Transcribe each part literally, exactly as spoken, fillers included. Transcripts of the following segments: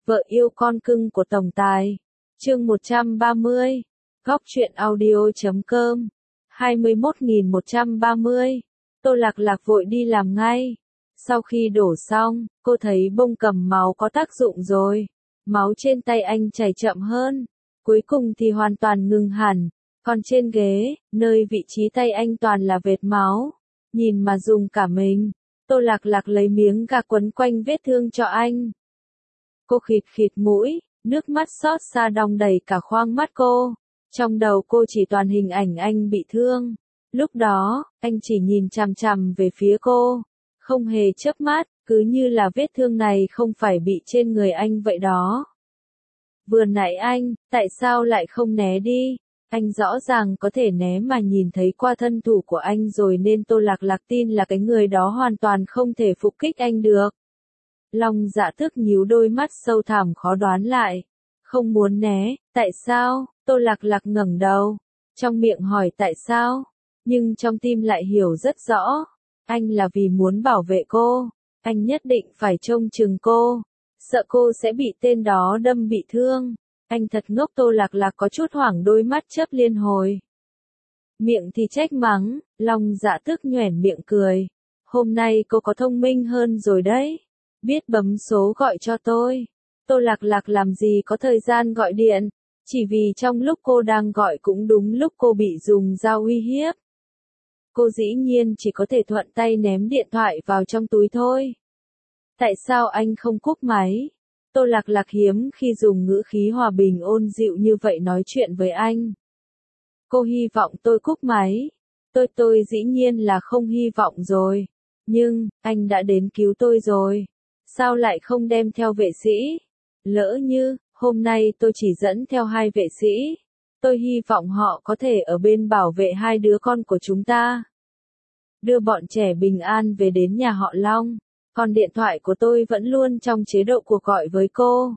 Vợ yêu con cưng của tổng tài. Chương một trăm ba mươi. Góc truyện audio chấm com. hai mươi mốt nghìn một trăm ba mươi. Tô Lạc Lạc vội đi làm ngay. Sau khi đổ xong, cô thấy bông cầm máu có tác dụng rồi. Máu trên tay anh chảy chậm hơn. Cuối cùng thì hoàn toàn ngừng hẳn. Còn trên ghế, nơi vị trí tay anh toàn là vệt máu. Nhìn mà dùng cả mình. Tô Lạc Lạc lấy miếng gạc quấn quanh vết thương cho anh. Cô khịt khịt mũi, nước mắt xót xa đong đầy cả khoang mắt cô. Trong đầu cô chỉ toàn hình ảnh anh bị thương. Lúc đó, anh chỉ nhìn chằm chằm về phía cô. Không hề chớp mắt, cứ như là vết thương này không phải bị trên người anh vậy đó. Vừa nãy anh, tại sao lại không né đi? Anh rõ ràng có thể né mà nhìn thấy qua thân thủ của anh rồi nên Tô Lạc Lạc tin là cái người đó hoàn toàn không thể phục kích anh được. Long Dạ Tước nhíu đôi mắt sâu thẳm khó đoán lại. Không muốn né, tại sao? Tô Lạc Lạc ngẩng đầu. Trong miệng hỏi tại sao? Nhưng trong tim lại hiểu rất rõ. Anh là vì muốn bảo vệ cô. Anh nhất định phải trông chừng cô. Sợ cô sẽ bị tên đó đâm bị thương. Anh thật ngốc. Tô Lạc Lạc có chút hoảng, đôi mắt chớp liên hồi. Miệng thì trách mắng, Long Dạ Tước nhoẻn miệng cười. Hôm nay cô có thông minh hơn rồi đấy. Biết bấm số gọi cho tôi. Tô Lạc Lạc làm gì có thời gian gọi điện. Chỉ vì trong lúc cô đang gọi cũng đúng lúc cô bị dùng dao uy hiếp. Cô dĩ nhiên chỉ có thể thuận tay ném điện thoại vào trong túi thôi. Tại sao anh không cúp máy? Tô Lạc Lạc hiếm khi dùng ngữ khí hòa bình ôn dịu như vậy nói chuyện với anh. Cô hy vọng tôi cúp máy. Tôi tôi dĩ nhiên là không hy vọng rồi. Nhưng, anh đã đến cứu tôi rồi. Sao lại không đem theo vệ sĩ? Lỡ như, hôm nay tôi chỉ dẫn theo hai vệ sĩ. Tôi hy vọng họ có thể ở bên bảo vệ hai đứa con của chúng ta. Đưa bọn trẻ bình an về đến nhà họ Long. Còn điện thoại của tôi vẫn luôn trong chế độ cuộc gọi với cô.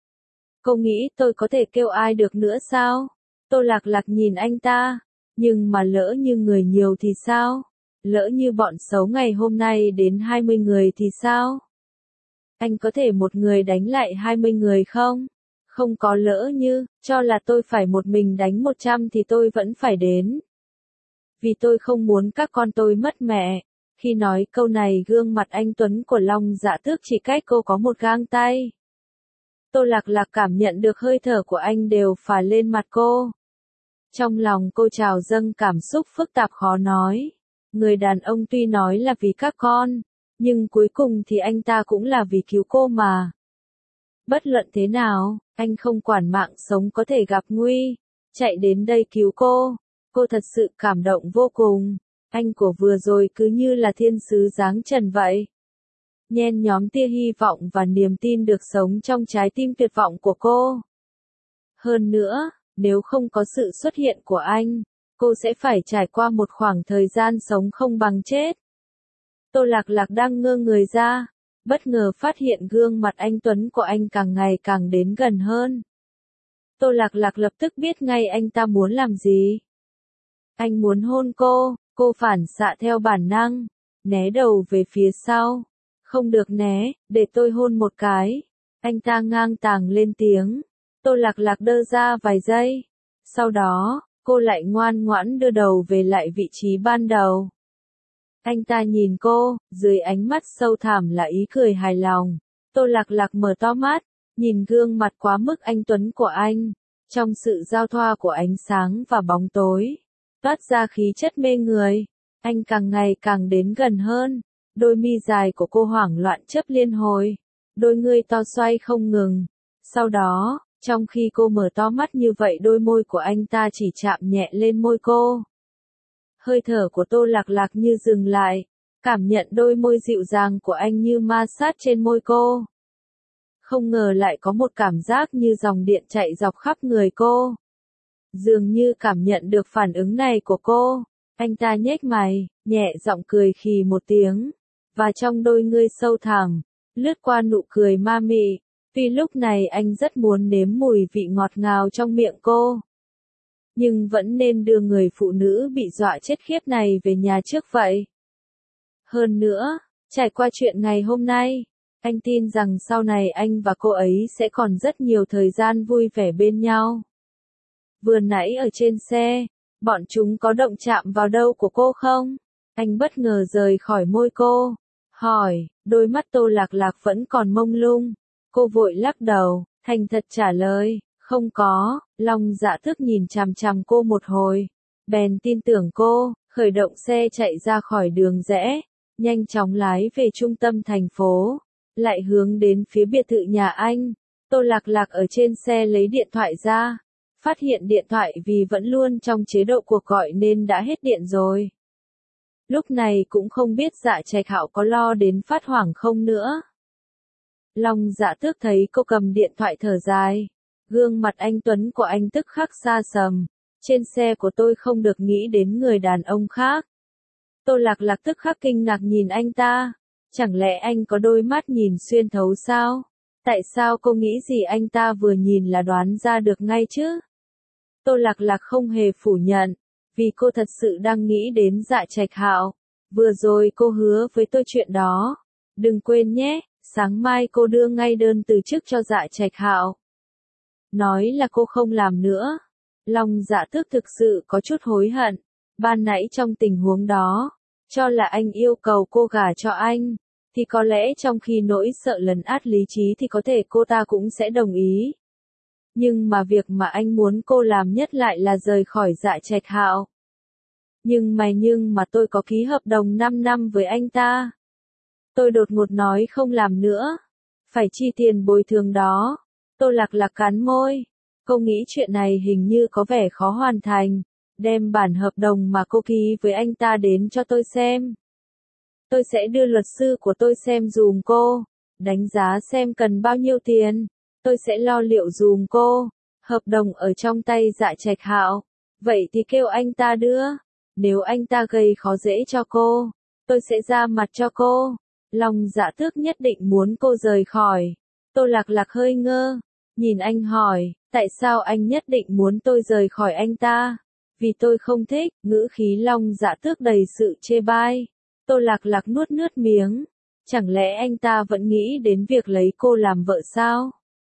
Cô nghĩ tôi có thể kêu ai được nữa sao? Tô Lạc Lạc nhìn anh ta. Nhưng mà lỡ như người nhiều thì sao? Lỡ như bọn xấu ngày hôm nay đến hai mươi người thì sao? Anh có thể một người đánh lại hai mươi người không? Không có lỡ như, cho là tôi phải một mình đánh một trăm thì tôi vẫn phải đến. Vì tôi không muốn các con tôi mất mẹ. Khi nói câu này gương mặt anh Tuấn của Long Dạ Tước chỉ cách cô có một gang tay. Tô Lạc Lạc cảm nhận được hơi thở của anh đều phả lên mặt cô. Trong lòng cô trào dâng cảm xúc phức tạp khó nói. Người đàn ông tuy nói là vì các con, nhưng cuối cùng thì anh ta cũng là vì cứu cô mà. Bất luận thế nào, anh không quản mạng sống có thể gặp nguy, chạy đến đây cứu cô. Cô thật sự cảm động vô cùng. Anh của vừa rồi cứ như là thiên sứ giáng trần vậy. Nhen nhóm tia hy vọng và niềm tin được sống trong trái tim tuyệt vọng của cô. Hơn nữa, nếu không có sự xuất hiện của anh, cô sẽ phải trải qua một khoảng thời gian sống không bằng chết. Tô Lạc Lạc đang ngơ người ra, bất ngờ phát hiện gương mặt anh Tuấn của anh càng ngày càng đến gần hơn. Tô Lạc Lạc lập tức biết ngay anh ta muốn làm gì. Anh muốn hôn cô, cô phản xạ theo bản năng, né đầu về phía sau. Không được né, để tôi hôn một cái. Anh ta ngang tàng lên tiếng. Tô Lạc Lạc đơ ra vài giây. Sau đó, cô lại ngoan ngoãn đưa đầu về lại vị trí ban đầu. Anh ta nhìn cô, dưới ánh mắt sâu thẳm là ý cười hài lòng. Tô Lạc Lạc mở to mắt, nhìn gương mặt quá mức anh Tuấn của anh. Trong sự giao thoa của ánh sáng và bóng tối, toát ra khí chất mê người. Anh càng ngày càng đến gần hơn. Đôi mi dài của cô hoảng loạn chớp liên hồi. Đôi ngươi to xoay không ngừng. Sau đó, trong khi cô mở to mắt như vậy đôi môi của anh ta chỉ chạm nhẹ lên môi cô. Hơi thở của Tô Lạc Lạc như dừng lại. Cảm nhận đôi môi dịu dàng của anh như ma sát trên môi cô. Không ngờ lại có một cảm giác như dòng điện chạy dọc khắp người cô. Dường như cảm nhận được phản ứng này của cô. Anh ta nhếch mày, nhẹ giọng cười khì một tiếng. Và trong đôi ngươi sâu thẳm, lướt qua nụ cười ma mị. Tuy lúc này anh rất muốn nếm mùi vị ngọt ngào trong miệng cô. Nhưng vẫn nên đưa người phụ nữ bị dọa chết khiếp này về nhà trước vậy. Hơn nữa, trải qua chuyện ngày hôm nay, Anh tin rằng sau này anh và cô ấy sẽ còn rất nhiều thời gian vui vẻ bên nhau. Vừa nãy ở trên xe, bọn chúng có động chạm vào đâu của cô không? Anh bất ngờ rời khỏi môi cô. Hỏi, đôi mắt Tô Lạc Lạc vẫn còn mông lung. Cô vội lắc đầu, thành thật trả lời, không có. Long Dạ Tước nhìn chằm chằm cô một hồi. Bèn tin tưởng cô, khởi động xe chạy ra khỏi đường rẽ. Nhanh chóng lái về trung tâm thành phố. Lại hướng đến phía biệt thự nhà anh. Tô Lạc Lạc ở trên xe lấy điện thoại ra. Phát hiện điện thoại vì vẫn luôn trong chế độ cuộc gọi nên đã hết điện rồi. Lúc này cũng không biết Dạ Trạch Hạo có lo đến phát hoảng không nữa. Long Dạ Tước thấy cô cầm điện thoại thở dài. Gương mặt anh tuấn của anh tức khắc xa sầm. Trên xe của tôi không được nghĩ đến người đàn ông khác. Tô Lạc Lạc tức khắc kinh ngạc nhìn anh ta. Chẳng lẽ anh có đôi mắt nhìn xuyên thấu sao? Tại sao cô nghĩ gì anh ta vừa nhìn là đoán ra được ngay chứ? Tô Lạc Lạc không hề phủ nhận, vì cô thật sự đang nghĩ đến Dạ Trạch Hạo. Vừa rồi cô hứa với tôi chuyện đó. Đừng quên nhé, sáng mai cô đưa ngay đơn từ chức cho Dạ Trạch Hạo. Nói là cô không làm nữa. Long Dạ Tước thực sự có chút hối hận. Ban nãy trong tình huống đó, cho là anh yêu cầu cô gả cho anh, thì có lẽ trong khi nỗi sợ lấn át lý trí thì có thể cô ta cũng sẽ đồng ý. Nhưng mà việc mà anh muốn cô làm nhất lại là rời khỏi Dạ Trạch Hạo. Nhưng mà nhưng mà tôi có ký hợp đồng năm năm với anh ta. Tôi đột ngột nói không làm nữa. Phải chi tiền bồi thường đó. Tô Lạc Lạc cắn môi. Cô nghĩ chuyện này hình như có vẻ khó hoàn thành. Đem bản hợp đồng mà cô ký với anh ta đến cho tôi xem. Tôi sẽ đưa luật sư của tôi xem dùm cô. Đánh giá xem cần bao nhiêu tiền. Tôi sẽ lo liệu dùm cô. Hợp đồng ở trong tay Dạ Trạch Hạo. Vậy thì kêu anh ta đưa. Nếu anh ta gây khó dễ cho cô, tôi sẽ ra mặt cho cô. Long Dạ Tước nhất định muốn cô rời khỏi. Tô Lạc Lạc hơi ngơ. Nhìn anh hỏi, tại sao anh nhất định muốn tôi rời khỏi anh ta? Vì tôi không thích. Ngữ khí Long Dạ Tước đầy sự chê bai. Tô Lạc Lạc nuốt nước miếng. Chẳng lẽ anh ta vẫn nghĩ đến việc lấy cô làm vợ sao?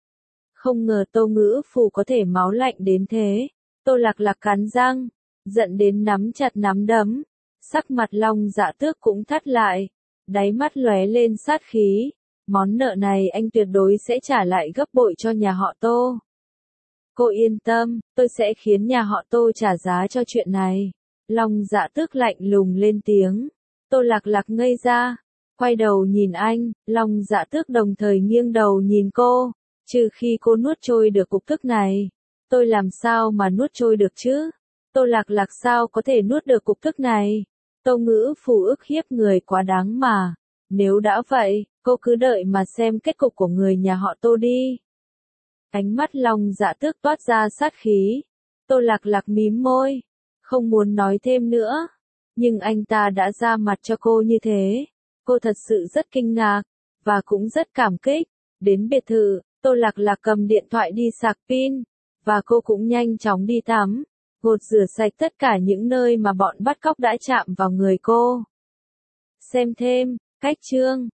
Không ngờ Tô Ngữ Phù có thể máu lạnh đến thế. Tô Lạc Lạc cắn răng, giận đến nắm chặt nắm đấm. Sắc mặt Long Dạ Tước cũng thắt lại, đáy mắt lóe lên sát khí. Món nợ này anh tuyệt đối sẽ trả lại gấp bội cho nhà họ Tô. Cô yên tâm, tôi sẽ khiến nhà họ Tô trả giá cho chuyện này. Long Dạ Tước lạnh lùng lên tiếng. Tô Lạc Lạc ngây ra, quay đầu nhìn anh. Long Dạ Tước đồng thời nghiêng đầu nhìn cô. Trừ khi cô nuốt trôi được cục tức này. Tôi làm sao mà nuốt trôi được chứ? Tô Lạc Lạc sao có thể nuốt được cục tức này? Tô Ngữ Phù ức hiếp người quá đáng mà. Nếu đã vậy, cô cứ đợi mà xem kết cục của người nhà họ Tô đi. Ánh mắt Long Dạ Tước toát ra sát khí. Tô Lạc Lạc mím môi, không muốn nói thêm nữa. Nhưng anh ta đã ra mặt cho cô như thế. Cô thật sự rất kinh ngạc, và cũng rất cảm kích. Đến biệt thự, Tô Lạc Lạc cầm điện thoại đi sạc pin, và cô cũng nhanh chóng đi tắm, gột rửa sạch tất cả những nơi mà bọn bắt cóc đã chạm vào người cô. Xem thêm, cách chương